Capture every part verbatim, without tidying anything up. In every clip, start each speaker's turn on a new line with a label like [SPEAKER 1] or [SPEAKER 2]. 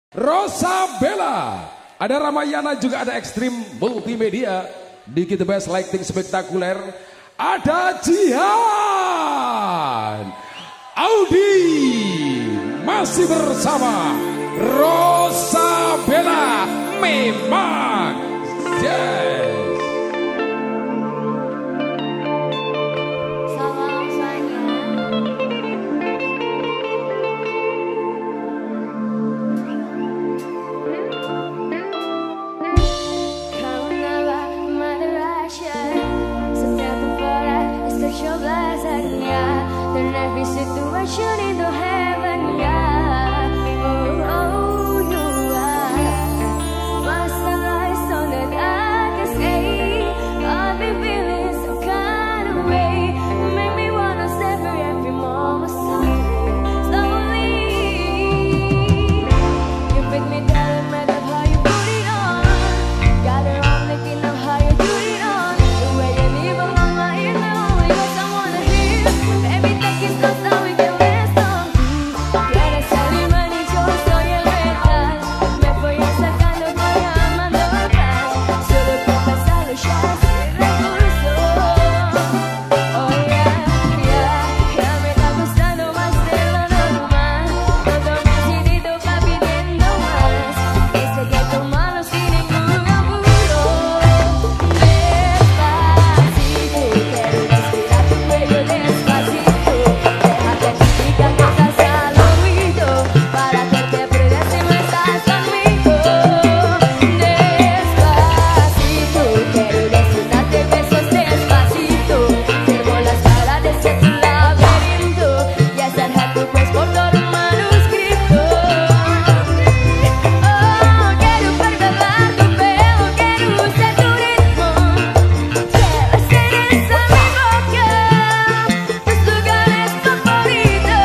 [SPEAKER 1] Rosa Bella, ada Ramayana, juga ada Ekstrim Multimedia, Diki The Best Lighting Spektakuler, ada Jihan, Audi, masih bersama Rosa Bella, memang yes.
[SPEAKER 2] Turn every situation into heaven, yeah. Oh, oh, you are my sunlight, so that I can say I've been feeling some kind of way. Make me wanna savor every moment slowly, slowly. You pick me down and matter how you put it on. Got her on thinking of how you do it on. The way you leave along my ear, the only words I wanna hear. Baby, take it slow so we can last on. Quieres salir, y yo soy el real. Me voy a sacando, voy amando atrás. Solo que pasarlo ya sin recurso. Oh yeah, yeah. Ya me está gustando más de lo normal. Todo decidito va pidiendo más. Ese que tomamos sin ningún apuro. Despacito, quiero respirar tu cuello despacito. Déjate explicar cosas al oído para hacerte pruebas si no estás conmigo. Despacito, quiero disfrutarte besos despacito. Cierro las paredes de tu laberinto y hacer tu cuerpo por todo un manuscrito. Oh, quiero perdonar tu pelo, quiero usar tu ritmo. Quiero hacer esa mi boca, tus lugares favoritos.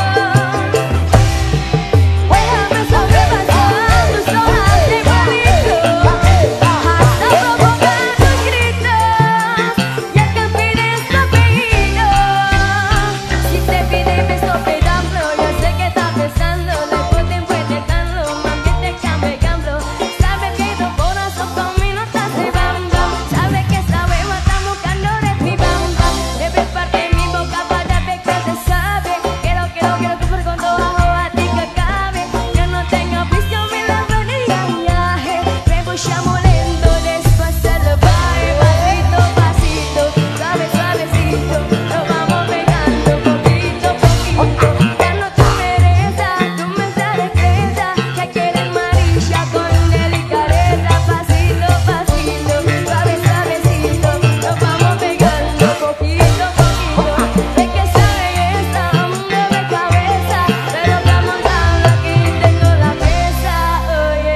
[SPEAKER 2] Déjame sobrepasar tus horas de igualito, hasta provocar tus gritos, ya que pides tu apellido. Si te pide beso pedazlo, yo sé que está pensando, después te intentando, mami te cambiando. Sabe que tu corazón conmigo está cebando, sabe que esta vez estamos buscando de mi banda. Debe parte de mi boca para ver que te sabe. Quiero, quiero, quiero que por cuando bajo a ti que acabe. Que no tenga prisión mi labio ni viaje. Me voy lento, despacito, bye, pasito, pasito, suave, suavecito. Nos vamos pegando poquito, poquito. Ya no te mereza, tú me sales presa. Ya quieres amarilla con delicadeza. Pasito, pasito, suave, suavecito. Nos vamos pegando poquito, poquito. Ve que esa belleza mueve cabeza, pero está montando aquí tengo la presa, oye.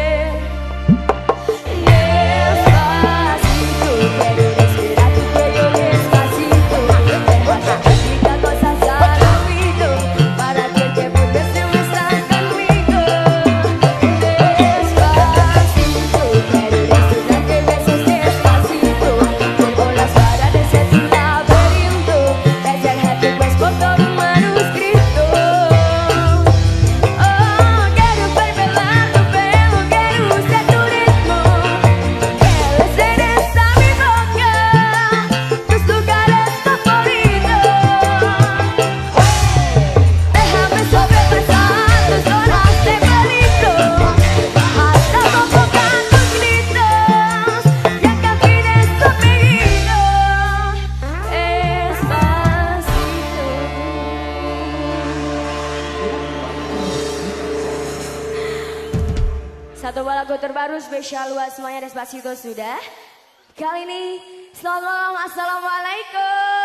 [SPEAKER 2] Despacito, quiero respirar tu cuello despacito. Déjate explicar cosas al oído para hacerte volver si no estás conmigo. Despacito, quiero disfrutarte besos despacito. Cierro las paredes de tu laberinto y hacer tu cuerpo todo un manuscrito. Oh, quiero perdonar tu pelo, quiero usar tu ritmo. Quiero hacer esa mi boca, tus lugares favoritos. Déjame sobrepasar tus horas de peligro, hasta provocar tus gritos, ya que pides tu apellido. Despacito. Satu lagu terbaru spesial buat semuanya, Despacito sudah. Kali ini selamat malam, assalamualaikum.